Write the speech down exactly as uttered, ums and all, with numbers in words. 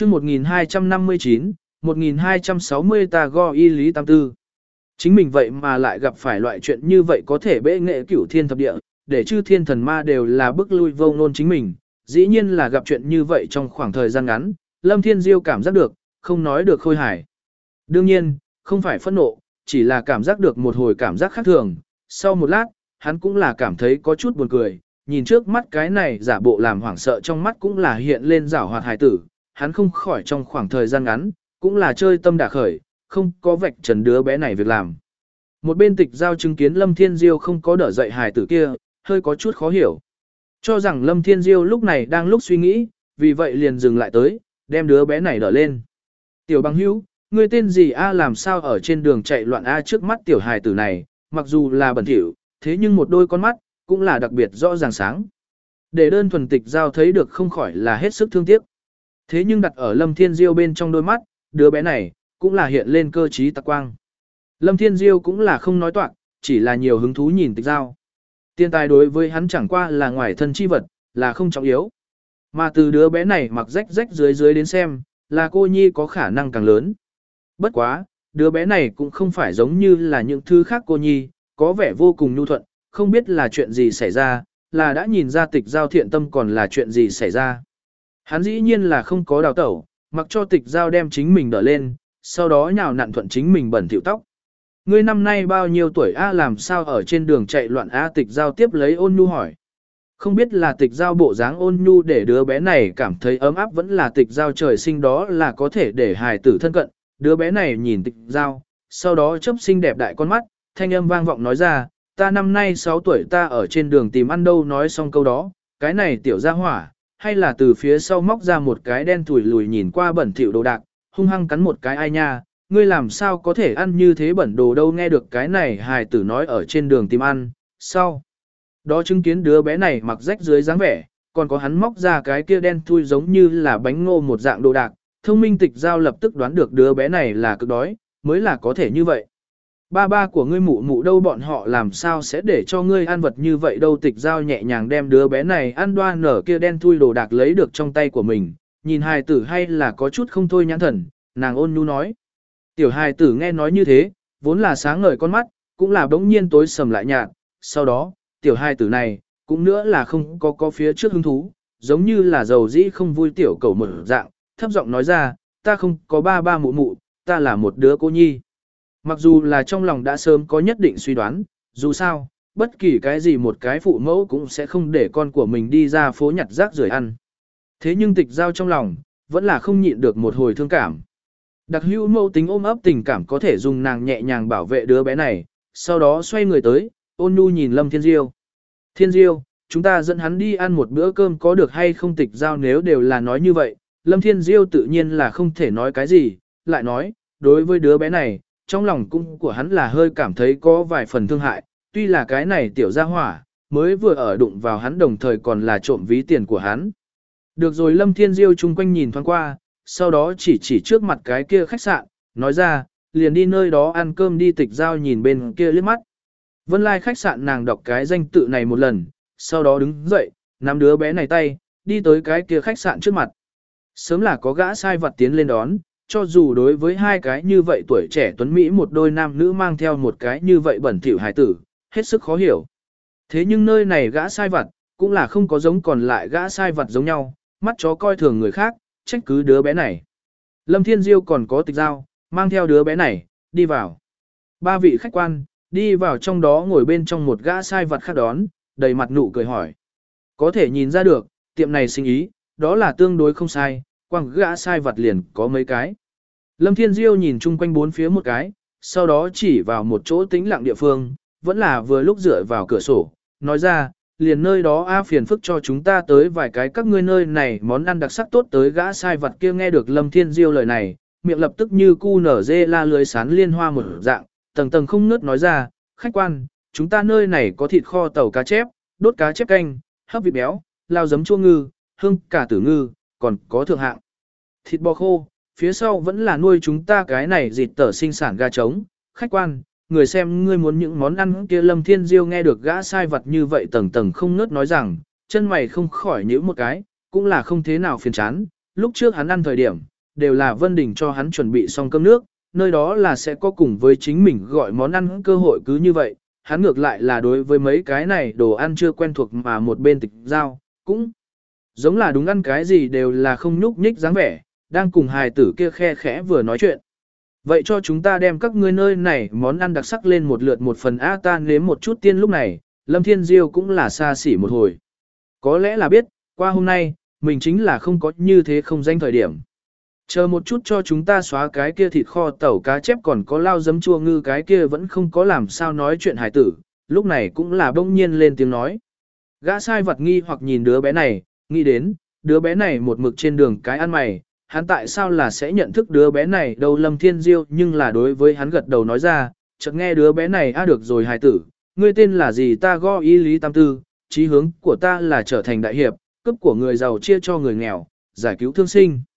chương một nghìn hai trăm năm mươi chín, một nghìn hai trăm sáu mươi ta go y lý tam tư. Chính mình vậy mà lại gặp phải loại chuyện như vậy có thể bệ nghệ cửu thiên thập địa, để chư thiên thần ma đều là bức lui vô ngôn chính mình. Dĩ nhiên là gặp chuyện như vậy trong khoảng thời gian ngắn, Lâm Thiên Diêu cảm giác được, không nói được khôi hài. Đương nhiên, không phải phẫn nộ, chỉ là cảm giác được một hồi cảm giác khác thường. Sau một lát, hắn cũng là cảm thấy có chút buồn cười, nhìn trước mắt cái này giả bộ làm hoảng sợ trong mắt cũng là hiện lên giảo hoạt hài tử, hắn không khỏi trong khoảng thời gian ngắn, cũng là chơi tâm đả khởi, không có vạch trần đứa bé này việc làm. Một bên Tịch Giao chứng kiến Lâm Thiên Diêu không có đỡ dậy hài tử kia, hơi có chút khó hiểu. Cho rằng Lâm Thiên Diêu lúc này đang lúc suy nghĩ, vì vậy liền dừng lại tới, đem đứa bé này đỡ lên. Tiểu bằng hữu, ngươi tên gì a làm sao ở trên đường chạy loạn a trước mắt tiểu hài tử này, mặc dù là bẩn thỉu, thế nhưng một đôi con mắt, cũng là đặc biệt rõ ràng sáng. Để đơn thuần Tịch Giao thấy được không khỏi là hết sức thương tiếc. Thế nhưng đặt ở Lâm Thiên Diêu bên trong đôi mắt, đứa bé này, cũng là hiện lên cơ trí tạc quang. Lâm Thiên Diêu cũng là không nói toạc, chỉ là nhiều hứng thú nhìn Tịch Giao. Tiền tài đối với hắn chẳng qua là ngoài thân chi vật, là không trọng yếu. Mà từ đứa bé này mặc rách rách dưới dưới đến xem, là cô nhi có khả năng càng lớn. Bất quá, đứa bé này cũng không phải giống như là những thứ khác cô nhi, có vẻ vô cùng nhu thuận, không biết là chuyện gì xảy ra, là đã nhìn ra Tịch Giao thiện tâm còn là chuyện gì xảy ra. Hắn dĩ nhiên là không có đào tẩu, mặc cho Tịch Giao đem chính mình đỡ lên, sau đó nhào nặn thuận chính mình bẩn thỉu tóc. Ngươi năm nay bao nhiêu tuổi a làm sao ở trên đường chạy loạn a Tịch Giao tiếp lấy ôn nhu hỏi. Không biết là Tịch Giao bộ dáng ôn nhu để đứa bé này cảm thấy ấm áp vẫn là Tịch Giao trời sinh đó là có thể để hài tử thân cận. Đứa bé này nhìn Tịch Giao, sau đó chớp xinh đẹp đại con mắt, thanh âm vang vọng nói ra, ta năm nay sáu tuổi ta ở trên đường tìm ăn đâu nói xong câu đó, cái này tiểu gia hỏa, hay là từ phía sau móc ra một cái đen thủi lùi nhìn qua bẩn thỉu đồ đạc, hung hăng cắn một cái ai nha, ngươi làm sao có thể ăn như thế bẩn đồ đâu nghe được cái này hài tử nói ở trên đường tìm ăn, sau. Đó chứng kiến đứa bé này mặc rách dưới dáng vẻ, còn có hắn móc ra cái kia đen thui giống như là bánh ngô một dạng đồ đạc, thông minh Tịch Giao lập tức đoán được đứa bé này là cực đói, mới là có thể như vậy. Ba ba của ngươi mụ mụ đâu bọn họ làm sao sẽ để cho ngươi ăn vật như vậy đâu Tịch Giao nhẹ nhàng đem đứa bé này ăn đoan nở kia đen thui đồ đạc lấy được trong tay của mình, nhìn hài tử hay là có chút không thôi nhãn thần, nàng ôn nhu nói. Tiểu hài tử nghe nói như thế, vốn là sáng ngời con mắt, cũng là bỗng nhiên tối sầm lại nhạt, sau đó, tiểu hài tử này, cũng nữa là không có có phía trước hứng thú, giống như là dầu dĩ không vui tiểu cầu mở dạng, thấp giọng nói ra, ta không có ba ba mụ mụ, ta là một đứa cô nhi. Mặc dù là trong lòng đã sớm có nhất định suy đoán, dù sao, bất kỳ cái gì một cái phụ mẫu cũng sẽ không để con của mình đi ra phố nhặt rác rưởi ăn. Thế nhưng Tịch Giao trong lòng, vẫn là không nhịn được một hồi thương cảm. Đặc hữu mẫu tính ôm ấp tình cảm có thể dùng nàng nhẹ nhàng bảo vệ đứa bé này, sau đó xoay người tới, ôn nhu nhìn Lâm Thiên Diêu. Thiên Diêu, chúng ta dẫn hắn đi ăn một bữa cơm có được hay không Tịch Giao nếu đều là nói như vậy, Lâm Thiên Diêu tự nhiên là không thể nói cái gì, lại nói, đối với đứa bé này, trong lòng cung của hắn là hơi cảm thấy có vài phần thương hại, tuy là cái này tiểu gia hỏa, mới vừa ở đụng vào hắn đồng thời còn là trộm ví tiền của hắn. Được rồi Lâm Thiên Diêu chung quanh nhìn thoáng qua, sau đó chỉ chỉ trước mặt cái kia khách sạn, nói ra, liền đi nơi đó ăn cơm đi Tịch Giao nhìn bên kia liếc mắt. Vân Lai khách sạn nàng đọc cái danh tự này một lần, sau đó đứng dậy, nắm đứa bé này tay, đi tới cái kia khách sạn trước mặt. Sớm là có gã sai vặt tiến lên đón, cho dù đối với hai cái như vậy tuổi trẻ tuấn Mỹ một đôi nam nữ mang theo một cái như vậy bẩn thỉu hài tử, hết sức khó hiểu. Thế nhưng nơi này gã sai vặt, cũng là không có giống còn lại gã sai vặt giống nhau, mắt chó coi thường người khác, trách cứ đứa bé này. Lâm Thiên Diêu còn có Tịch Giao, mang theo đứa bé này, đi vào. Ba vị khách quan, đi vào trong đó ngồi bên trong một gã sai vặt khác đón, đầy mặt nụ cười hỏi. Có thể nhìn ra được, tiệm này sinh ý, đó là tương đối không sai, quang gã sai vặt liền có mấy cái. Lâm Thiên Diêu nhìn chung quanh bốn phía một cái, sau đó chỉ vào một chỗ tĩnh lặng địa phương, vẫn là vừa lúc dựa vào cửa sổ, nói ra, liền nơi đó a phiền phức cho chúng ta tới vài cái các ngươi nơi này món ăn đặc sắc tốt tới gã sai vặt kia nghe được Lâm Thiên Diêu lời này, miệng lập tức như cu nở dê la lưới sán liên hoa một dạng, tầng tầng không ngớt nói ra, khách quan, chúng ta nơi này có thịt kho tàu cá chép, đốt cá chép canh, hấp vịt béo, lao giấm chua ngư, hương cả tử ngư, còn có thượng hạng. Thịt bò khô, phía sau vẫn là nuôi chúng ta cái này dịt tở sinh sản gà trống, khách quan, người xem ngươi muốn những món ăn kia Lâm Thiên Diêu nghe được gã sai vật như vậy tầng tầng không ngớt nói rằng, chân mày không khỏi nhíu một cái, cũng là không thế nào phiền chán, lúc trước hắn ăn thời điểm, đều là Vân Đình cho hắn chuẩn bị xong cơm nước, nơi đó là sẽ có cùng với chính mình gọi món ăn cơ hội cứ như vậy, hắn ngược lại là đối với mấy cái này đồ ăn chưa quen thuộc mà một bên tịch giao, cũng giống là đúng ăn cái gì đều là không nhúc nhích dáng vẻ, đang cùng hài tử kia khe khẽ vừa nói chuyện. Vậy cho chúng ta đem các ngươi nơi này món ăn đặc sắc lên một lượt một phần A ta nếm một chút tiên lúc này, Lâm Thiên Diêu cũng là xa xỉ một hồi. Có lẽ là biết, qua hôm nay, mình chính là không có như thế không danh thời điểm. Chờ một chút cho chúng ta xóa cái kia thịt kho tẩu cá chép còn có lao giấm chua ngư cái kia vẫn không có làm sao nói chuyện hài tử, lúc này cũng là bỗng nhiên lên tiếng nói. Gã sai vật nghi hoặc nhìn đứa bé này, nghĩ đến, đứa bé này một mực trên đường cái ăn mày, hắn tại sao là sẽ nhận thức đứa bé này đâu Lâm Thiên Diêu nhưng là đối với hắn gật đầu nói ra, chợt nghe đứa bé này a được rồi hài tử, ngươi tên là gì ta go ý lý tam tư, chí hướng của ta là trở thành đại hiệp, cấp của người giàu chia cho người nghèo, giải cứu thương sinh.